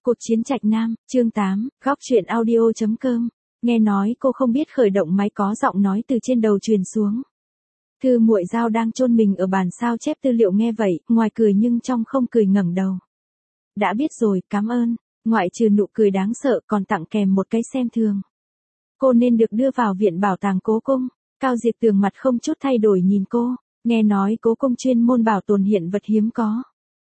Cuộc chiến Trạch Nam, chương 8, góc truyện audio.com. Nghe nói cô không biết khởi động máy, có giọng nói từ trên đầu truyền xuống. Thư Muội Giao đang chôn mình ở bàn sao chép tư liệu nghe vậy, ngoài cười nhưng trong không cười ngẩng đầu. Đã biết rồi, cảm ơn. Ngoại trừ nụ cười đáng sợ còn tặng kèm một cái xem thường. Cô nên được đưa vào viện bảo tàng Cố Cung. Cao Diệp Tường mặt không chút thay đổi nhìn cô. Nghe nói Cố Cung chuyên môn bảo tồn hiện vật hiếm có.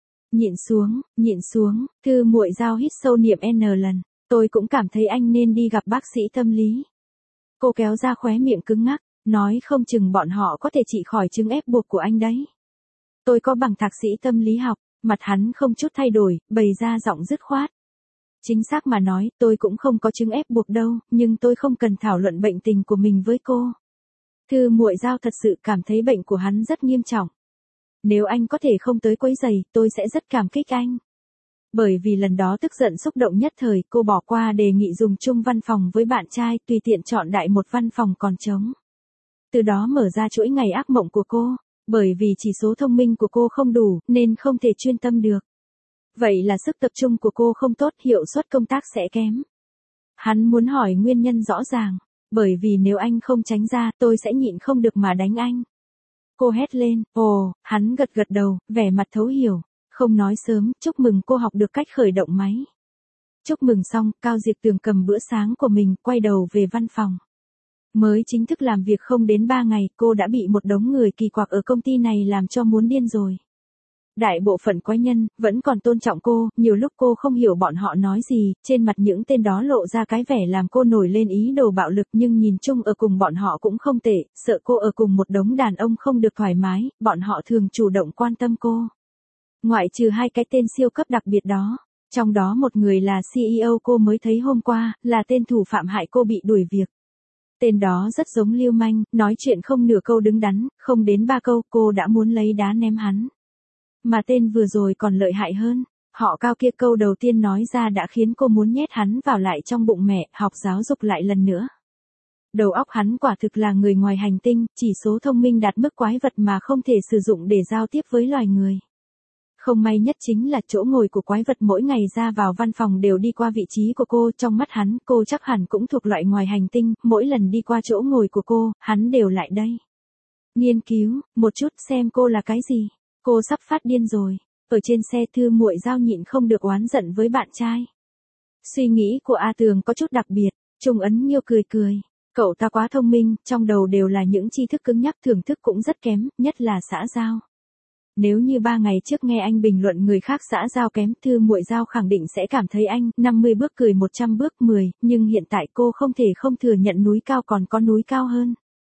Nhịn xuống, Thư Muội Giao hít sâu niệm N lần. Tôi cũng cảm thấy anh nên đi gặp bác sĩ tâm lý. Cô kéo ra khóe miệng cứng ngắc, nói không chừng bọn họ có thể trị khỏi chứng ép buộc của anh đấy. Tôi có bằng thạc sĩ tâm lý học, mặt hắn không chút thay đổi, bày ra giọng dứt khoát. Chính xác mà nói, tôi cũng không có chứng ép buộc đâu, nhưng tôi không cần thảo luận bệnh tình của mình với cô. Thư Muội Giao thật sự cảm thấy bệnh của hắn rất nghiêm trọng. Nếu anh có thể không tới quấy rầy, tôi sẽ rất cảm kích anh. Bởi vì lần đó tức giận xúc động nhất thời, cô bỏ qua đề nghị dùng chung văn phòng với bạn trai, tùy tiện chọn đại một văn phòng còn trống. Từ đó mở ra chuỗi ngày ác mộng của cô, bởi vì chỉ số thông minh của cô không đủ, nên không thể chuyên tâm được. Vậy là sức tập trung của cô không tốt, hiệu suất công tác sẽ kém. Hắn muốn hỏi nguyên nhân rõ ràng, bởi vì nếu anh không tránh ra, tôi sẽ nhịn không được mà đánh anh. Cô hét lên, ồ, hắn gật gật đầu, vẻ mặt thấu hiểu, không nói sớm, chúc mừng cô học được cách khởi động máy. Chúc mừng xong, Cao Diệp Tường cầm bữa sáng của mình, quay đầu về văn phòng. Mới chính thức làm việc không đến 3 ngày, cô đã bị một đống người kỳ quặc ở công ty này làm cho muốn điên rồi. Đại bộ phận quái nhân, vẫn còn tôn trọng cô, nhiều lúc cô không hiểu bọn họ nói gì, trên mặt những tên đó lộ ra cái vẻ làm cô nổi lên ý đồ bạo lực, nhưng nhìn chung ở cùng bọn họ cũng không tệ, sợ cô ở cùng một đống đàn ông không được thoải mái, bọn họ thường chủ động quan tâm cô. Ngoại trừ hai cái tên siêu cấp đặc biệt đó, trong đó một người là CEO cô mới thấy hôm qua, là tên thủ phạm hại cô bị đuổi việc. Tên đó rất giống lưu manh, nói chuyện không nửa câu đứng đắn, không đến 3 câu cô đã muốn lấy đá ném hắn. Mà tên vừa rồi còn lợi hại hơn, họ Cao kia câu đầu tiên nói ra đã khiến cô muốn nhét hắn vào lại trong bụng mẹ, học giáo dục lại lần nữa. Đầu óc hắn quả thực là người ngoài hành tinh, chỉ số thông minh đạt mức quái vật mà không thể sử dụng để giao tiếp với loài người. Không may nhất chính là chỗ ngồi của quái vật mỗi ngày ra vào văn phòng đều đi qua vị trí của cô, trong mắt hắn, cô chắc hẳn cũng thuộc loại ngoài hành tinh, mỗi lần đi qua chỗ ngồi của cô, hắn đều lại đây. Nghiên cứu, một chút xem cô là cái gì. Cô sắp phát điên rồi. Ở trên xe Thư Muội Giao nhịn không được oán giận với bạn trai. Suy nghĩ của A Tường có chút đặc biệt, Trung Ấn Nghiêu cười. Cậu ta quá thông minh, trong đầu đều là những tri thức cứng nhắc, thưởng thức cũng rất kém, nhất là xã giao. Nếu như 3 ngày trước nghe anh bình luận người khác xã giao kém, Thư Muội Giao khẳng định sẽ cảm thấy anh 50 bước cười 100 bước 10, nhưng hiện tại cô không thể không thừa nhận núi cao còn có núi cao hơn.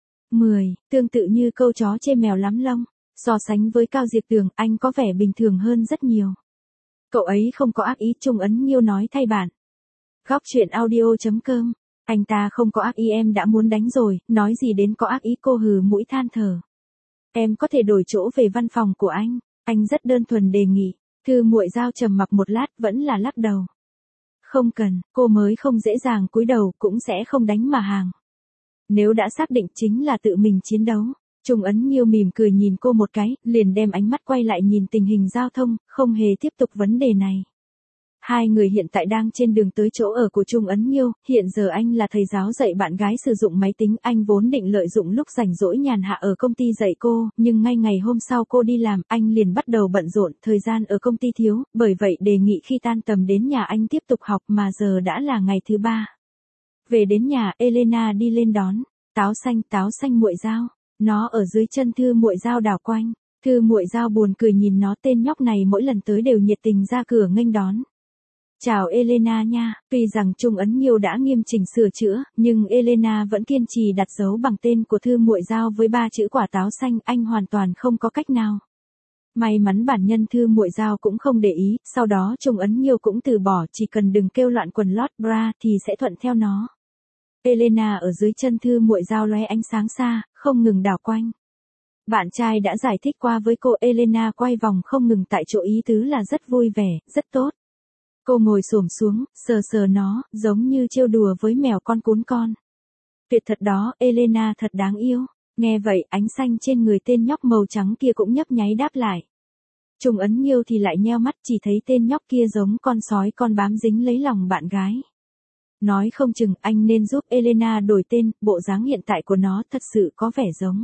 10, tương tự như câu chó chê mèo lắm lông. So sánh với Cao Diệp Tường, anh có vẻ bình thường hơn rất nhiều. Cậu ấy không có ác ý, Trung Ấn Nghiêu nói thay bạn. Góc truyện audio.com. Anh ta không có ác ý, em đã muốn đánh rồi, nói gì đến có ác ý, cô hừ mũi than thở. Em có thể đổi chỗ về văn phòng của anh rất đơn thuần đề nghị. Thư Muội Giao trầm mặc một lát vẫn là lắc đầu. Không cần, cô mới không dễ dàng cúi đầu, cũng sẽ không đánh mà hàng. Nếu đã xác định chính là tự mình chiến đấu. Trung Ấn Nghiêu mỉm cười nhìn cô một cái, liền đem ánh mắt quay lại nhìn tình hình giao thông, không hề tiếp tục vấn đề này. Hai người hiện tại đang trên đường tới chỗ ở của Trung Ấn Nghiêu, hiện giờ anh là thầy giáo dạy bạn gái sử dụng máy tính, anh vốn định lợi dụng lúc rảnh rỗi nhàn hạ ở công ty dạy cô, nhưng ngay ngày hôm sau cô đi làm, anh liền bắt đầu bận rộn, thời gian ở công ty thiếu, bởi vậy đề nghị khi tan tầm đến nhà anh tiếp tục học, mà giờ đã là ngày thứ 3. Về đến nhà, Elena đi lên đón, táo xanh Muội Giao. Nó ở dưới chân Thư Muội Giao đảo quanh. Thư Muội Giao buồn cười nhìn nó, tên nhóc này mỗi lần tới đều nhiệt tình ra cửa nghênh đón. Chào Elena nha. Tuy rằng Trung Ấn Nghiêu đã nghiêm chỉnh sửa chữa, nhưng Elena vẫn kiên trì đặt dấu bằng tên của Thư Muội Giao với 3 chữ quả táo xanh, anh hoàn toàn không có cách nào. May mắn bản nhân Thư Muội Giao cũng không để ý, sau đó Trung Ấn Nghiêu cũng từ bỏ, chỉ cần đừng kêu loạn quần lót bra thì sẽ thuận theo nó. Elena ở dưới chân Thư Muội Giao lóe ánh sáng xa, không ngừng đảo quanh. Bạn trai đã giải thích qua với cô, Elena quay vòng không ngừng tại chỗ, ý tứ là rất vui vẻ, rất tốt. Cô ngồi xổm xuống, sờ nó, giống như trêu đùa với mèo con cún con. Tuyệt thật đó, Elena thật đáng yêu. Nghe vậy, ánh xanh trên người tên nhóc màu trắng kia cũng nhấp nháy đáp lại. Trung Ấn Nhiêu thì lại nheo mắt, chỉ thấy tên nhóc kia giống con sói con bám dính lấy lòng bạn gái. Nói không chừng anh nên giúp Elena đổi tên, bộ dáng hiện tại của nó thật sự có vẻ giống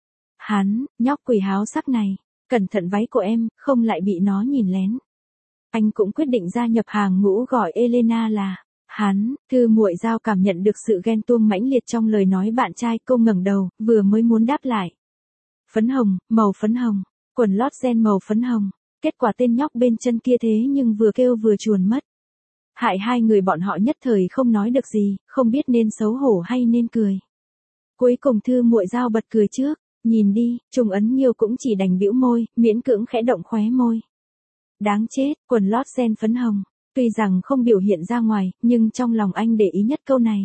hắn. Nhóc quỷ háo sắc này, cẩn thận váy của em, không lại bị nó nhìn lén. Anh cũng quyết định gia nhập hàng ngũ gọi Elena là hắn. Thư Muội Giao cảm nhận được sự ghen tuông mãnh liệt trong lời nói bạn trai, cô ngẩng đầu, vừa mới muốn đáp lại. Phấn hồng, màu phấn hồng, quần lót ren màu phấn hồng. Kết quả tên nhóc bên chân kia thế nhưng vừa kêu vừa chuồn mất. Hại hai người bọn họ nhất thời không nói được gì, không biết nên xấu hổ hay nên cười. Cuối cùng Thư Muội Giao bật cười trước, nhìn đi, Trung Ấn Nhiêu cũng chỉ đành bĩu môi, miễn cưỡng khẽ động khóe môi. Đáng chết, quần lót ren phấn hồng, tuy rằng không biểu hiện ra ngoài, nhưng trong lòng anh để ý nhất câu này.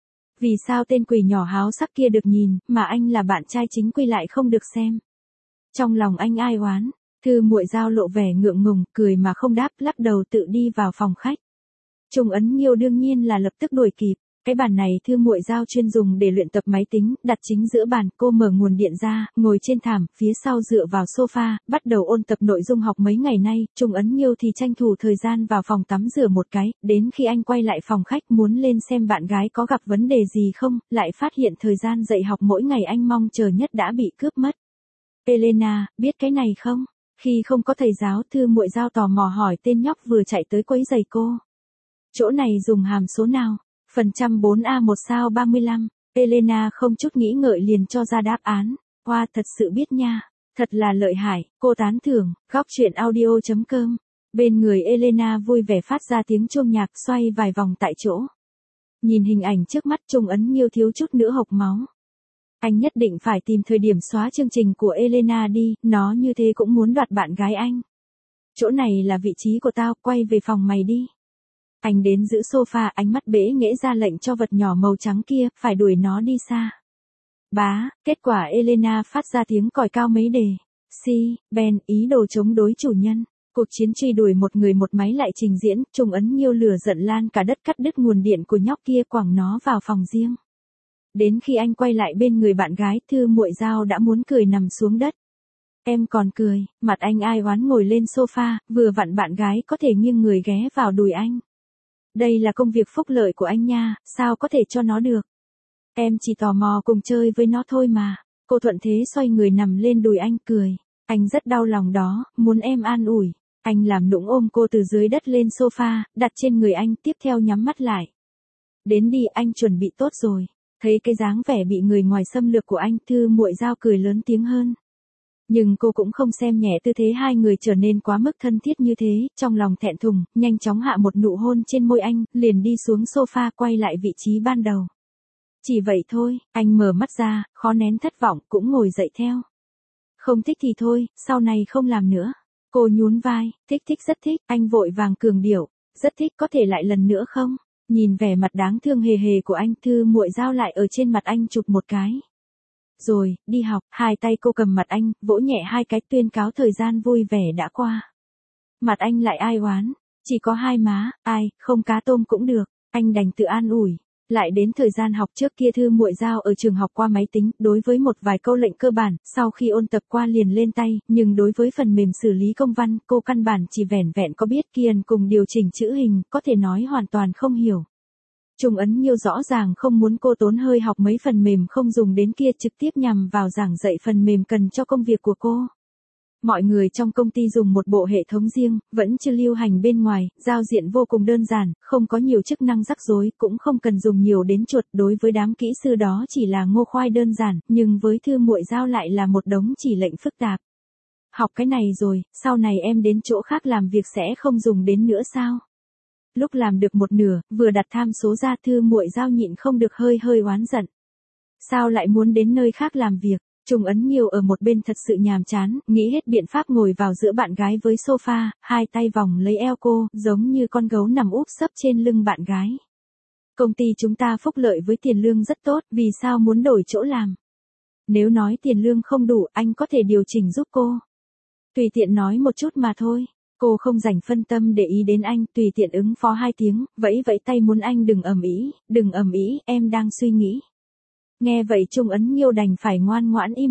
Vì sao tên quỷ nhỏ háo sắc kia được nhìn, mà anh là bạn trai chính quy lại không được xem? Trong lòng anh ai oán, Thư Muội Giao lộ vẻ ngượng ngùng, cười mà không đáp, lắc đầu tự đi vào phòng khách. Trung Ấn Nhiêu đương nhiên là lập tức đuổi kịp. Cái bàn này Thư Muội Giao chuyên dùng để luyện tập máy tính, đặt chính giữa bàn, cô mở nguồn điện ra, ngồi trên thảm, phía sau dựa vào sofa, bắt đầu ôn tập nội dung học mấy ngày nay. Trung Ấn Nhiêu thì tranh thủ thời gian vào phòng tắm rửa một cái, đến khi anh quay lại phòng khách muốn lên xem bạn gái có gặp vấn đề gì không, lại phát hiện thời gian dạy học mỗi ngày anh mong chờ nhất đã bị cướp mất. Elena, biết cái này không? Khi không có thầy giáo, Thư Muội Giao tò mò hỏi tên nhóc vừa chạy tới quấy giày cô. Chỗ này dùng hàm số nào? Phần trăm 4A1 sao 35. Elena không chút nghĩ ngợi liền cho ra đáp án. Hoa thật sự biết nha. Thật là lợi hại, cô tán thưởng. Góc truyện audio.com. Bên người Elena vui vẻ phát ra tiếng chuông nhạc, xoay vài vòng tại chỗ. Nhìn hình ảnh trước mắt, Trung Ấn Nhiêu thiếu chút nữa hộc máu. Anh nhất định phải tìm thời điểm xóa chương trình của Elena đi, nó như thế cũng muốn đoạt bạn gái anh. Chỗ này là vị trí của tao, quay về phòng mày đi. Anh đến giữ sofa, ánh mắt bẽ nghễ ra lệnh cho vật nhỏ màu trắng kia, phải đuổi nó đi xa. Bá, kết quả Elena phát ra tiếng còi cao mấy đề. Ben, ý đồ chống đối chủ nhân. Cuộc chiến truy đuổi một người một máy lại trình diễn, Trung Ấn Nhiêu lửa giận lan cả đất, cắt đứt nguồn điện của nhóc kia, quẳng nó vào phòng riêng. Đến khi anh quay lại bên người bạn gái, Thư Muội Giao đã muốn cười nằm xuống đất. Em còn cười, mặt anh ai oán ngồi lên sofa, vừa vặn bạn gái có thể nghiêng người ghé vào đùi anh. Đây là công việc phúc lợi của anh nha, sao có thể cho nó được? Em chỉ tò mò cùng chơi với nó thôi mà. Cô thuận thế xoay người nằm lên đùi anh cười. Anh rất đau lòng đó, muốn em an ủi. Anh làm nũng ôm cô từ dưới đất lên sofa, đặt trên người anh, tiếp theo nhắm mắt lại. Đến đi, anh chuẩn bị tốt rồi. Thấy cái dáng vẻ bị người ngoài xâm lược của anh, Thư Muội Giao cười lớn tiếng hơn. Nhưng cô cũng không xem nhẹ tư thế hai người trở nên quá mức thân thiết như thế, trong lòng thẹn thùng, nhanh chóng hạ một nụ hôn trên môi anh, liền đi xuống sofa quay lại vị trí ban đầu. Chỉ vậy thôi, anh mở mắt ra, khó nén thất vọng, cũng ngồi dậy theo. Không thích thì thôi, sau này không làm nữa. Cô nhún vai, thích rất thích, anh vội vàng cường điệu, rất thích, có thể lại lần nữa không? Nhìn vẻ mặt đáng thương hề hề của anh, Thư Muội Giao lại ở trên mặt anh chụp một cái. Rồi, đi học, hai tay cô cầm mặt anh, vỗ nhẹ hai cái, tuyên cáo thời gian vui vẻ đã qua. Mặt anh lại ai oán, chỉ có hai má, ai, không cá tôm cũng được, anh đành tự an ủi. Lại đến thời gian học trước kia, Thư Muội Giao ở trường học qua máy tính, đối với một vài câu lệnh cơ bản, sau khi ôn tập qua liền lên tay, nhưng đối với phần mềm xử lý công văn, cô căn bản chỉ vẻn vẹn có biết kiền cùng điều chỉnh chữ hình, có thể nói hoàn toàn không hiểu. Trung Ấn Nhiêu rõ ràng không muốn cô tốn hơi học mấy phần mềm không dùng đến kia, trực tiếp nhằm vào giảng dạy phần mềm cần cho công việc của cô. Mọi người trong công ty dùng một bộ hệ thống riêng, vẫn chưa lưu hành bên ngoài, giao diện vô cùng đơn giản, không có nhiều chức năng rắc rối, cũng không cần dùng nhiều đến chuột, đối với đám kỹ sư đó chỉ là ngô khoai đơn giản, nhưng với Thư Muội Giao lại là một đống chỉ lệnh phức tạp. Học cái này rồi, sau này em đến chỗ khác làm việc sẽ không dùng đến nữa sao? Lúc làm được một nửa, vừa đặt tham số ra, Thư Muội Giao nhịn không được hơi oán giận. Sao lại muốn đến nơi khác làm việc? Trung Ấn Nhiêu ở một bên thật sự nhàm chán, nghĩ hết biện pháp ngồi vào giữa bạn gái với sofa, hai tay vòng lấy eo cô, giống như con gấu nằm úp sấp trên lưng bạn gái. Công ty chúng ta phúc lợi với tiền lương rất tốt, vì sao muốn đổi chỗ làm? Nếu nói tiền lương không đủ, anh có thể điều chỉnh giúp cô. Tùy tiện nói một chút mà thôi. Cô không dành phân tâm để ý đến anh, tùy tiện ứng phó hai tiếng, vẫy tay muốn anh đừng ầm ĩ, em đang suy nghĩ. Nghe vậy Trung Ấn Nhiêu đành phải ngoan ngoãn im lặng,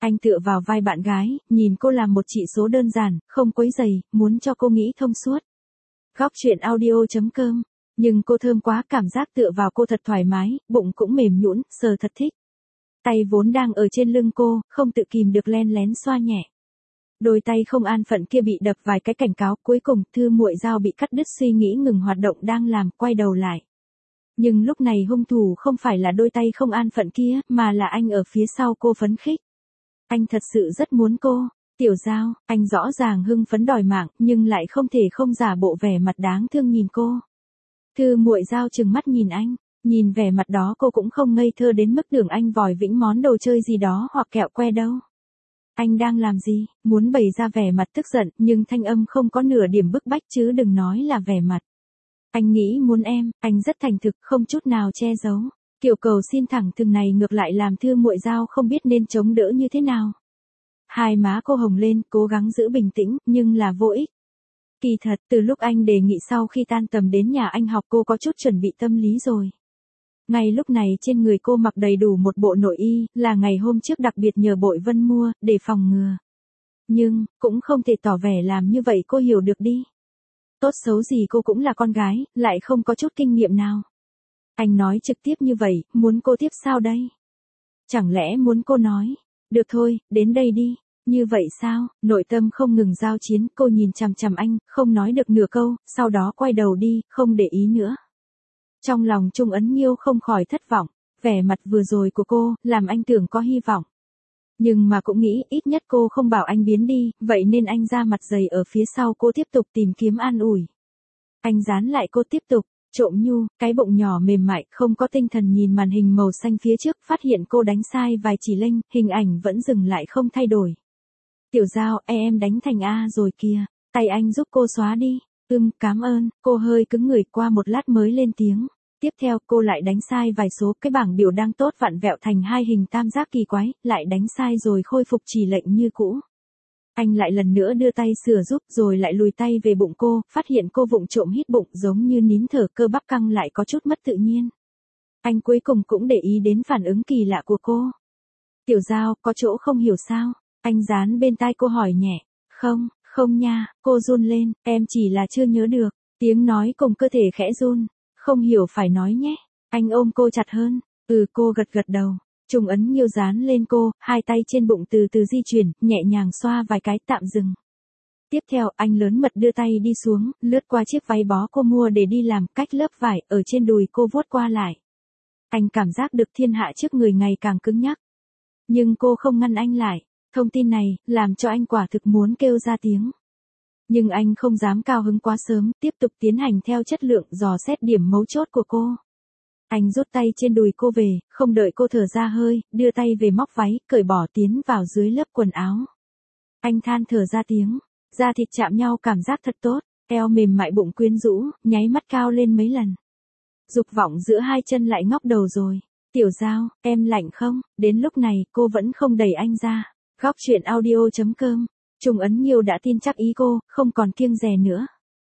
Anh tựa vào vai bạn gái, nhìn cô làm một chỉ số đơn giản, không quấy rầy, muốn cho cô nghĩ thông suốt. Góc chuyện audio.com. Nhưng cô thơm quá, cảm giác tựa vào cô thật thoải mái, bụng cũng mềm nhũn, sờ thật thích. Tay vốn đang ở trên lưng cô, không tự kìm được len lén xoa nhẹ. Đôi tay không an phận kia bị đập vài cái cảnh cáo, cuối cùng Thư Muội Dao bị cắt đứt suy nghĩ, ngừng hoạt động đang làm, quay đầu lại. Nhưng lúc này hung thủ không phải là đôi tay không an phận kia, mà là anh ở phía sau cô phấn khích. Anh thật sự rất muốn cô. Tiểu Dao, anh rõ ràng hưng phấn đòi mạng, nhưng lại không thể không giả bộ vẻ mặt đáng thương nhìn cô. Thư Muội Dao trừng mắt nhìn anh, nhìn vẻ mặt đó cô cũng không ngây thơ đến mức tưởng anh vòi vĩnh món đồ chơi gì đó hoặc kẹo que đâu. Anh đang làm gì? Muốn bày ra vẻ mặt tức giận, nhưng thanh âm không có nửa điểm bức bách, chứ đừng nói là vẻ mặt. Anh nghĩ muốn em, anh rất thành thực, không chút nào che giấu. Kiểu cầu xin thẳng thừng này ngược lại làm Thư Muội Dao không biết nên chống đỡ như thế nào. Hai má cô hồng lên, cố gắng giữ bình tĩnh, nhưng là vô ích. Kỳ thật, từ lúc anh đề nghị sau khi tan tầm đến nhà anh học, cô có chút chuẩn bị tâm lý rồi. Ngay lúc này trên người cô mặc đầy đủ một bộ nội y, là ngày hôm trước đặc biệt nhờ Bội Vân mua, để phòng ngừa. Nhưng, cũng không thể tỏ vẻ làm như vậy, cô hiểu được đi. Tốt xấu gì cô cũng là con gái, lại không có chút kinh nghiệm nào. Anh nói trực tiếp như vậy, muốn cô tiếp sao đây? Chẳng lẽ muốn cô nói, được thôi, đến đây đi. Như vậy sao? Nội tâm không ngừng giao chiến, cô nhìn chằm chằm anh, không nói được nửa câu, sau đó quay đầu đi, không để ý nữa. Trong lòng Trung Ấn Nghiêu không khỏi thất vọng, vẻ mặt vừa rồi của cô, làm anh tưởng có hy vọng. Nhưng mà cũng nghĩ, ít nhất cô không bảo anh biến đi, vậy nên anh ra mặt dày ở phía sau cô, tiếp tục tìm kiếm an ủi. Anh dán lại cô tiếp tục, trộm nhu, cái bụng nhỏ mềm mại, không có tinh thần nhìn màn hình màu xanh phía trước, phát hiện cô đánh sai vài chỉ lệnh, hình ảnh vẫn dừng lại không thay đổi. Tiểu Dao, em đánh thành A rồi kìa, tay anh giúp cô xóa đi. Cảm ơn, cô hơi cứng người, qua một lát mới lên tiếng. Tiếp theo cô lại đánh sai vài số, cái bảng biểu đang tốt vặn vẹo thành hai hình tam giác kỳ quái, lại đánh sai rồi khôi phục chỉ lệnh như cũ. Anh lại lần nữa đưa tay sửa giúp, rồi lại lùi tay về bụng cô, phát hiện cô vụng trộm hít bụng, giống như nín thở, cơ bắp căng lại có chút mất tự nhiên. Anh cuối cùng cũng để ý đến phản ứng kỳ lạ của cô. Tiểu Dao, có chỗ không hiểu sao? Anh dán bên tai cô hỏi nhẹ. Không nha, cô run lên, em chỉ là chưa nhớ được. Tiếng nói cùng cơ thể khẽ run. Không hiểu phải nói nhé. Anh ôm cô chặt hơn. Cô gật đầu. Trung Ấn Nghiêu dán lên cô, hai tay trên bụng từ từ di chuyển, nhẹ nhàng xoa vài cái, tạm dừng. Tiếp theo, anh lớn mật đưa tay đi xuống, lướt qua chiếc váy bó cô mua để đi làm, cách lớp vải, ở trên đùi cô vuốt qua lại. Anh cảm giác được thiên hạ trước người ngày càng cứng nhắc. Nhưng cô không ngăn anh lại. Thông tin này, làm cho anh quả thực muốn kêu ra tiếng. Nhưng anh không dám cao hứng quá sớm, tiếp tục tiến hành theo chất lượng, dò xét điểm mấu chốt của cô. Anh rút tay trên đùi cô về, không đợi cô thở ra hơi, đưa tay về móc váy, cởi bỏ tiến vào dưới lớp quần áo. Anh than thở ra tiếng, da thịt chạm nhau cảm giác thật tốt, eo mềm mại, bụng quyến rũ, nháy mắt cao lên mấy lần. Dục vọng giữa hai chân lại ngóc đầu rồi. Tiểu Dao, em lạnh không? Đến lúc này, cô vẫn không đẩy anh ra. Góc chuyện audio.com. Trung Ấn Nghiêu đã tin chắc ý cô, không còn kiêng dè nữa.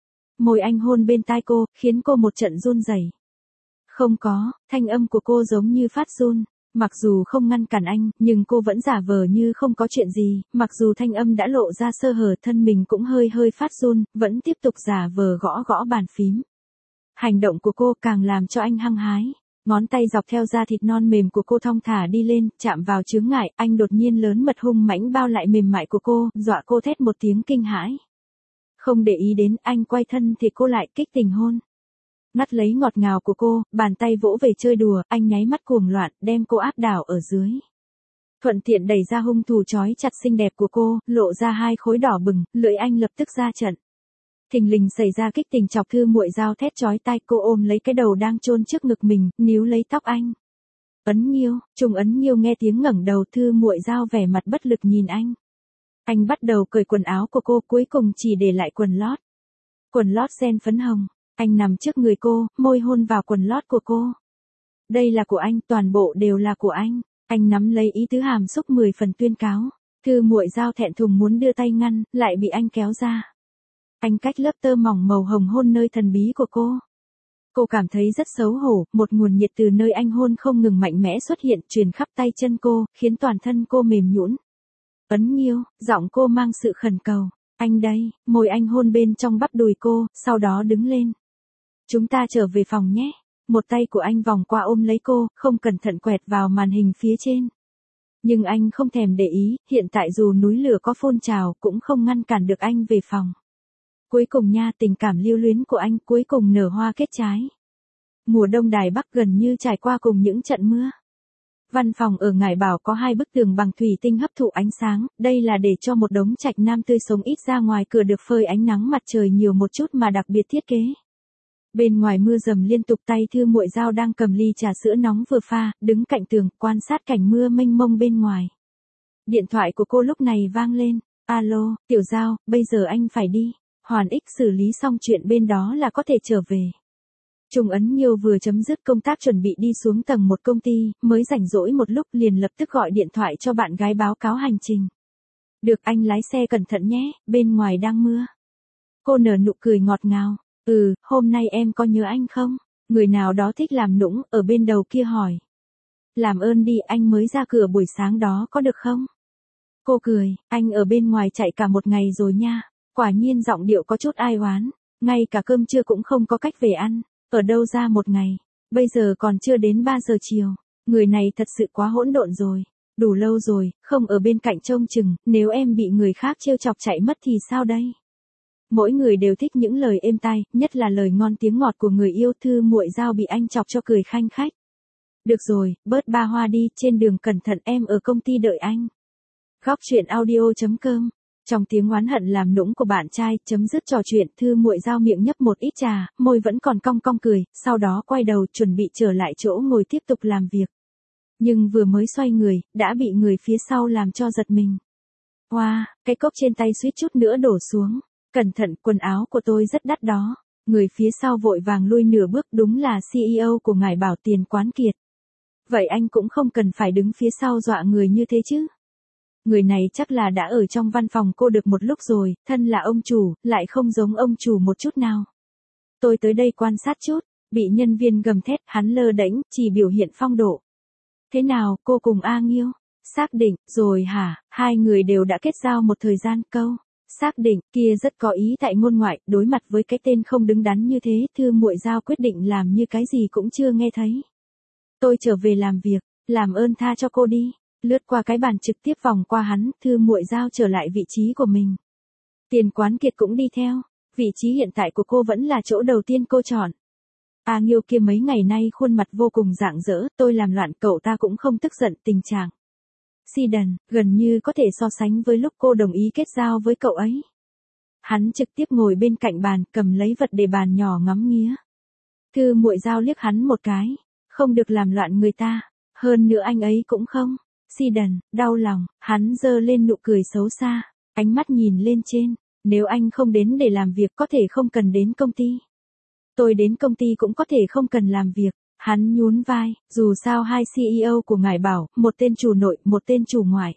Môi anh hôn bên tai cô, khiến cô một trận run rẩy. Không có, thanh âm của cô giống như phát run. Mặc dù không ngăn cản anh, nhưng cô vẫn giả vờ như không có chuyện gì, mặc dù thanh âm đã lộ ra sơ hở, thân mình cũng hơi phát run, vẫn tiếp tục giả vờ gõ bàn phím. Hành động của cô càng làm cho anh hăng hái. Ngón tay dọc theo da thịt non mềm của cô thong thả đi lên, chạm vào chướng ngại, anh đột nhiên lớn mật hung mãnh bao lại mềm mại của cô, dọa cô thét một tiếng kinh hãi. Không để ý đến, anh quay thân thì cô lại kích tình hôn. Ngắt lấy ngọt ngào của cô, bàn tay vỗ về chơi đùa, anh nháy mắt cuồng loạn, đem cô áp đảo ở dưới. Thuận tiện đẩy ra hung thủ trói chặt xinh đẹp của cô, lộ ra hai khối đỏ bừng, lưỡi anh lập tức ra trận. Thình lình xảy ra kích tình chọc Thư Muội Dao thét chói tai, cô ôm lấy cái đầu đang chôn trước ngực mình, níu lấy tóc anh. Ấn Nghiêu, Trung Ấn Nghiêu nghe tiếng ngẩng đầu, Thư Muội Dao vẻ mặt bất lực nhìn anh. Anh bắt đầu cởi quần áo của cô, cuối cùng chỉ để lại quần lót. Quần lót ren phấn hồng, anh nằm trước người cô, môi hôn vào quần lót của cô. Đây là của anh, toàn bộ đều là của anh. Anh nắm lấy ý tứ hàm xúc 10 phần tuyên cáo. Thư Muội Dao thẹn thùng muốn đưa tay ngăn, lại bị anh kéo ra. Anh cách lớp tơ mỏng màu hồng hôn nơi thần bí của cô. Cô cảm thấy rất xấu hổ, một nguồn nhiệt từ nơi anh hôn không ngừng mạnh mẽ xuất hiện, truyền khắp tay chân cô, khiến toàn thân cô mềm nhũn. Ấn Nghiêu, giọng cô mang sự khẩn cầu. Anh đây, môi anh hôn bên trong bắp đùi cô, sau đó đứng lên. Chúng ta trở về phòng nhé. Một tay của anh vòng qua ôm lấy cô, không cẩn thận quẹt vào màn hình phía trên. Nhưng anh không thèm để ý, hiện tại dù núi lửa có phun trào cũng không ngăn cản được anh về phòng. Cuối cùng nha, tình cảm lưu luyến của anh cuối cùng nở hoa kết trái. Mùa đông Đài Bắc gần như trải qua cùng những trận mưa. Văn phòng ở Ngải Bảo có 2 bức tường bằng thủy tinh hấp thụ ánh sáng, đây là để cho một đống trạch nam tươi sống ít ra ngoài cửa được phơi ánh nắng mặt trời nhiều một chút mà đặc biệt thiết kế. Bên ngoài mưa dầm liên tục, tay Thư Muội Giao đang cầm ly trà sữa nóng vừa pha, đứng cạnh tường, quan sát cảnh mưa mênh mông bên ngoài. Điện thoại của cô lúc này vang lên. Alo, Tiểu Giao, bây giờ anh phải đi. Hoàn Ích xử lý xong chuyện bên đó là có thể trở về. Trung Ấn Nghiêu vừa chấm dứt công tác chuẩn bị đi xuống tầng 1 công ty, mới rảnh rỗi một lúc liền lập tức gọi điện thoại cho bạn gái báo cáo hành trình. Được, anh lái xe cẩn thận nhé, bên ngoài đang mưa. Cô nở nụ cười ngọt ngào. Hôm nay em có nhớ anh không? Người nào đó thích làm nũng, ở bên đầu kia hỏi. Làm ơn đi, anh mới ra cửa buổi sáng đó có được không? Cô cười, anh ở bên ngoài chạy cả một ngày rồi nha. Quả nhiên giọng điệu có chút ai oán. Ngay cả cơm trưa cũng không có cách về ăn. Ở đâu ra một ngày? Bây giờ còn chưa đến 3 giờ chiều. Người này thật sự quá hỗn độn rồi. Đủ lâu rồi, không ở bên cạnh trông chừng, nếu em bị người khác trêu chọc chạy mất thì sao đây? Mỗi người đều thích những lời êm tai, nhất là lời ngon tiếng ngọt của người yêu. Thư Muội Giao bị anh chọc cho cười khanh khách. Được rồi, bớt ba hoa đi, trên đường cẩn thận, em ở công ty đợi anh. Góc truyện audio.com. Trong tiếng oán hận làm nũng của bạn trai, chấm dứt trò chuyện, Thư Muội Giao miệng nhấp một ít trà, môi vẫn còn cong cong cười, sau đó quay đầu chuẩn bị trở lại chỗ ngồi tiếp tục làm việc. Nhưng vừa mới xoay người, đã bị người phía sau làm cho giật mình. Wow, cái cốc trên tay suýt chút nữa đổ xuống. Cẩn thận, quần áo của tôi rất đắt đó. Người phía sau vội vàng lui nửa bước, đúng là CEO của Ngải Bảo Tiền Quán Kiệt. Vậy anh cũng không cần phải đứng phía sau dọa người như thế chứ. Người này chắc là đã ở trong văn phòng cô được một lúc rồi, thân là ông chủ, lại không giống ông chủ một chút nào. Tôi tới đây quan sát chút, bị nhân viên gầm thét, hắn lơ đễnh, chỉ biểu hiện phong độ. Thế nào, cô cùng A Nghiêu? Xác định, rồi hả? Hai người đều đã kết giao một thời gian. Câu xác định kia rất có ý tại ngôn ngoại, đối mặt với cái tên không đứng đắn như thế, Thư Muội Giao quyết định làm như cái gì cũng chưa nghe thấy. Tôi trở về làm việc, làm ơn tha cho cô đi. Lướt qua cái bàn trực tiếp vòng qua hắn, Thư Muội Giao trở lại vị trí của mình. Tiền Quán Kiệt cũng đi theo, vị trí hiện tại của cô vẫn là chỗ đầu tiên cô chọn. A Nghiêu kia mấy ngày nay khuôn mặt vô cùng rạng rỡ, tôi làm loạn cậu ta cũng không tức giận, tình trạng si đần, gần như có thể so sánh với lúc cô đồng ý kết giao với cậu ấy. Hắn trực tiếp ngồi bên cạnh bàn, cầm lấy vật để bàn nhỏ ngắm nghía. Thư Muội Giao liếc hắn một cái, không được làm loạn người ta, hơn nữa anh ấy cũng không si đần, đau lòng, hắn giơ lên nụ cười xấu xa, ánh mắt nhìn lên trên, nếu anh không đến để làm việc có thể không cần đến công ty. Tôi đến công ty cũng có thể không cần làm việc. Hắn nhún vai, dù sao hai CEO của Ngải Bảo, một tên chủ nội, một tên chủ ngoại.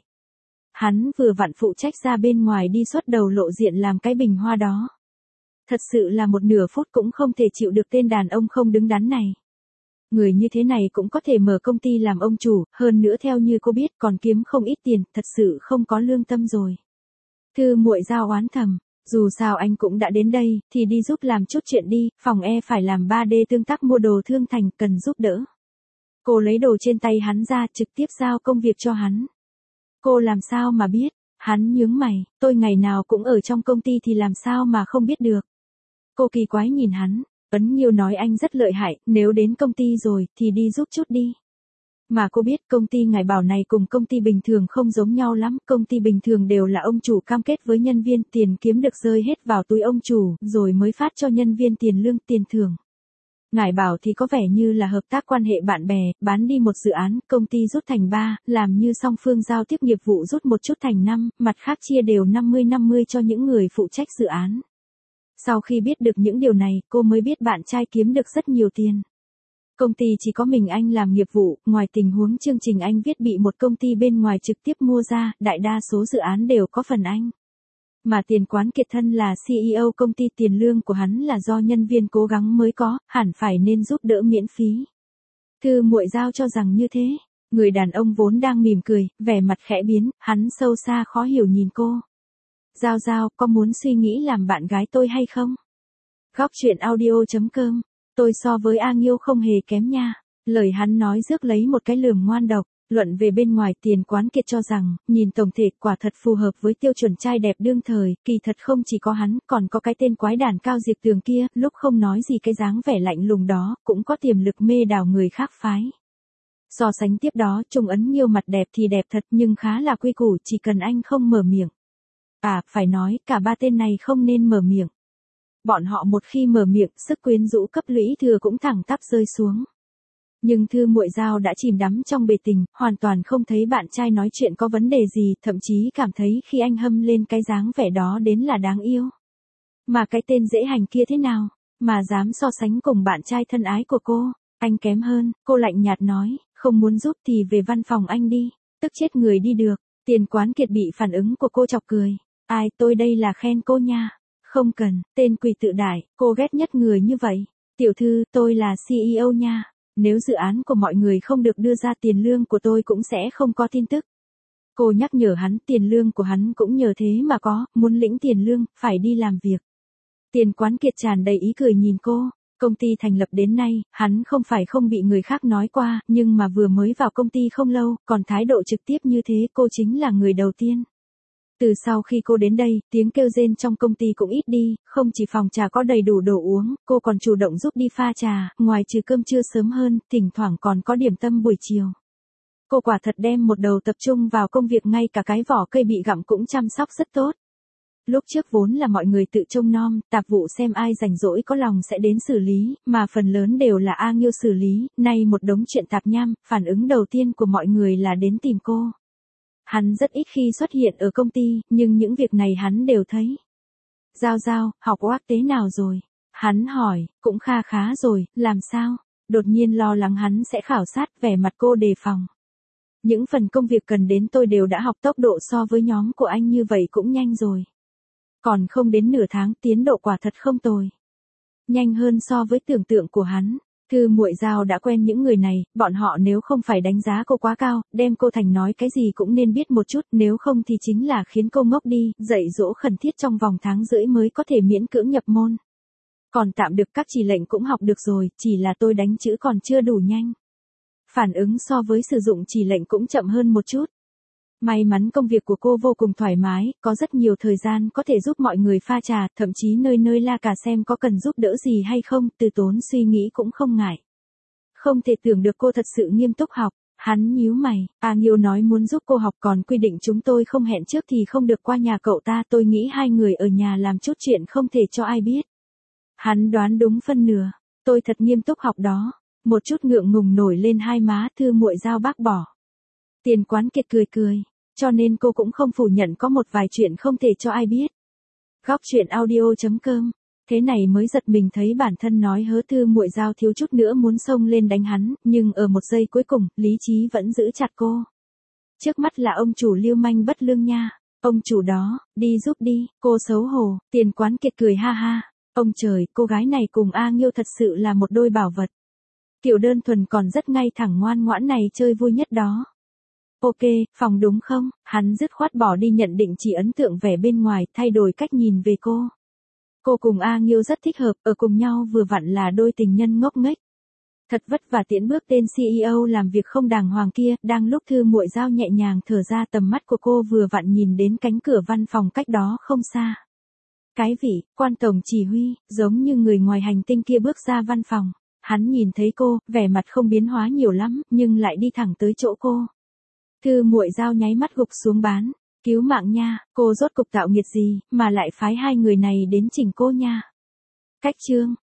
Hắn vừa vặn phụ trách ra bên ngoài đi xuất đầu lộ diện làm cái bình hoa đó. Thật sự là một nửa phút cũng không thể chịu được tên đàn ông không đứng đắn này. Người như thế này cũng có thể mở công ty làm ông chủ, hơn nữa theo như cô biết còn kiếm không ít tiền, thật sự không có lương tâm rồi. Thư Muội Giao oán thầm. Dù sao anh cũng đã đến đây, thì đi giúp làm chút chuyện đi, phòng E phải làm 3D tương tác mua đồ thương thành, cần giúp đỡ. Cô lấy đồ trên tay hắn ra, trực tiếp giao công việc cho hắn. Cô làm sao mà biết? Hắn nhướng mày, tôi ngày nào cũng ở trong công ty thì làm sao mà không biết được. Cô kỳ quái nhìn hắn, Ấn Nghiêu nói anh rất lợi hại, nếu đến công ty rồi, thì đi giúp chút đi. Mà cô biết công ty Ngải Bảo này cùng công ty bình thường không giống nhau lắm, công ty bình thường đều là ông chủ cam kết với nhân viên, tiền kiếm được rơi hết vào túi ông chủ, rồi mới phát cho nhân viên tiền lương, tiền thưởng. Ngải Bảo thì có vẻ như là hợp tác quan hệ bạn bè, bán đi một dự án, công ty rút thành 3, làm như song phương giao tiếp nghiệp vụ rút một chút thành 5, mặt khác chia đều 50-50 cho những người phụ trách dự án. Sau khi biết được những điều này, cô mới biết bạn trai kiếm được rất nhiều tiền. Công ty chỉ có mình anh làm nghiệp vụ, ngoài tình huống chương trình anh viết bị một công ty bên ngoài trực tiếp mua ra, đại đa số dự án đều có phần anh. Mà Tiền Quán Kiệt thân là CEO công ty, tiền lương của hắn là do nhân viên cố gắng mới có, hẳn phải nên giúp đỡ miễn phí. Thư Muội Giao cho rằng như thế. Người đàn ông vốn đang mỉm cười, vẻ mặt khẽ biến, hắn sâu xa khó hiểu nhìn cô. Giao Giao, có muốn suy nghĩ làm bạn gái tôi hay không? Góc chuyện audio.com. Tôi so với A Nghiêu không hề kém nha. Lời hắn nói rước lấy một cái lườm ngoan độc. Luận về bên ngoài, Tiền Quán Kiệt cho rằng, nhìn tổng thể quả thật phù hợp với tiêu chuẩn trai đẹp đương thời, kỳ thật không chỉ có hắn, còn có cái tên quái đản Cao Diệp Tường kia, lúc không nói gì cái dáng vẻ lạnh lùng đó, cũng có tiềm lực mê đảo người khác phái. So sánh tiếp đó, Trung Ấn Nghiêu mặt đẹp thì đẹp thật nhưng khá là quy củ, chỉ cần anh không mở miệng. Phải nói, cả ba tên này không nên mở miệng. Bọn họ một khi mở miệng, sức quyến rũ cấp lũy thừa cũng thẳng tắp rơi xuống. Nhưng Thư Muội Giao đã chìm đắm trong bề tình, hoàn toàn không thấy bạn trai nói chuyện có vấn đề gì, thậm chí cảm thấy khi anh hâm lên cái dáng vẻ đó đến là đáng yêu. Mà cái tên dễ hành kia thế nào, mà dám so sánh cùng bạn trai thân ái của cô, anh kém hơn, cô lạnh nhạt nói, không muốn giúp thì về văn phòng anh đi, tức chết người đi được. Tiền Quán Kiệt bị phản ứng của cô chọc cười, tôi đây là khen cô nha, không cần, tên quỷ tự đại, cô ghét nhất người như vậy. Tiểu thư, tôi là CEO nha. Nếu dự án của mọi người không được đưa ra tiền lương của tôi cũng sẽ không có tin tức. Cô nhắc nhở hắn tiền lương của hắn cũng nhờ thế mà có, muốn lĩnh tiền lương, phải đi làm việc. Tiền Quán Kiệt tràn đầy ý cười nhìn cô, công ty thành lập đến nay, hắn không phải không bị người khác nói qua, nhưng mà vừa mới vào công ty không lâu, còn thái độ trực tiếp như thế cô chính là người đầu tiên. Từ sau khi cô đến đây, tiếng kêu rên trong công ty cũng ít đi, không chỉ phòng trà có đầy đủ đồ uống, cô còn chủ động giúp đi pha trà, ngoài trừ cơm trưa sớm hơn, thỉnh thoảng còn có điểm tâm buổi chiều. Cô quả thật đem một đầu tập trung vào công việc, ngay cả cái vỏ cây bị gặm cũng chăm sóc rất tốt. Lúc trước vốn là mọi người tự trông nom, tạp vụ xem ai rảnh rỗi có lòng sẽ đến xử lý, mà phần lớn đều là A Nghiêu xử lý, nay một đống chuyện tạp nham, phản ứng đầu tiên của mọi người là đến tìm cô. Hắn rất ít khi xuất hiện ở công ty, nhưng những việc này hắn đều thấy. Giao Giao, học oác tế nào rồi? Hắn hỏi, cũng kha khá rồi, làm sao? Đột nhiên lo lắng hắn sẽ khảo sát, vẻ mặt cô đề phòng. Những phần công việc cần đến tôi đều đã học, tốc độ so với nhóm của anh như vậy cũng nhanh rồi. Còn không đến nửa tháng, tiến độ quả thật không tồi. Nhanh hơn so với tưởng tượng của hắn. Thư Muội Giao đã quen những người này, bọn họ nếu không phải đánh giá cô quá cao, đem cô thành nói cái gì cũng nên biết một chút, nếu không thì chính là khiến cô ngốc đi, dạy dỗ khẩn thiết trong vòng tháng rưỡi mới có thể miễn cưỡng nhập môn. Còn tạm được, các chỉ lệnh cũng học được rồi, chỉ là tôi đánh chữ còn chưa đủ nhanh. Phản ứng so với sử dụng chỉ lệnh cũng chậm hơn một chút. May mắn công việc của cô vô cùng thoải mái, có rất nhiều thời gian có thể giúp mọi người pha trà, thậm chí nơi nơi la cà xem có cần giúp đỡ gì hay không, Từ Tốn suy nghĩ cũng không ngại. Không thể tưởng được cô thật sự nghiêm túc học, hắn nhíu mày, A Nghiêu nói muốn giúp cô học còn quy định chúng tôi không hẹn trước thì không được qua nhà cậu ta, tôi nghĩ hai người ở nhà làm chút chuyện không thể cho ai biết. Hắn đoán đúng phân nửa, tôi thật nghiêm túc học đó, một chút ngượng ngùng nổi lên hai má. Thư Muội Giao bác bỏ. Tiền Quán Kiệt cười cười. Cho nên cô cũng không phủ nhận có một vài chuyện không thể cho ai biết. Góc chuyện audio.com. Thế này mới giật mình thấy bản thân nói hớ. Thư Muội Giao thiếu chút nữa muốn xông lên đánh hắn, nhưng ở một giây cuối cùng, lý trí vẫn giữ chặt cô. Trước mắt là ông chủ lưu manh bất lương nha. Ông chủ đó, đi giúp đi, cô xấu hổ. Tiền Quán Kiệt cười ha ha. Ông trời, cô gái này cùng A Nghiêu thật sự là một đôi bảo vật. Kiểu đơn thuần còn rất ngay thẳng ngoan ngoãn này chơi vui nhất đó. Ok, phòng đúng không? Hắn dứt khoát bỏ đi nhận định, chỉ ấn tượng vẻ bên ngoài, thay đổi cách nhìn về cô. Cô cùng A Nghiêu rất thích hợp, ở cùng nhau vừa vặn là đôi tình nhân ngốc nghếch. Thật vất vả tiễn bước tên CEO làm việc không đàng hoàng kia, đang lúc Thư Muội Giao nhẹ nhàng thở ra, tầm mắt của cô vừa vặn nhìn đến cánh cửa văn phòng cách đó không xa. Cái vị, quan tổng chỉ huy, giống như người ngoài hành tinh kia bước ra văn phòng. Hắn nhìn thấy cô, vẻ mặt không biến hóa nhiều lắm, nhưng lại đi thẳng tới chỗ cô. Thư Muội Giao nháy mắt gục xuống bán. Cứu mạng nha, cô rốt cục tạo nghiệt gì, mà lại phái hai người này đến chỉnh cô nha. Cách chương.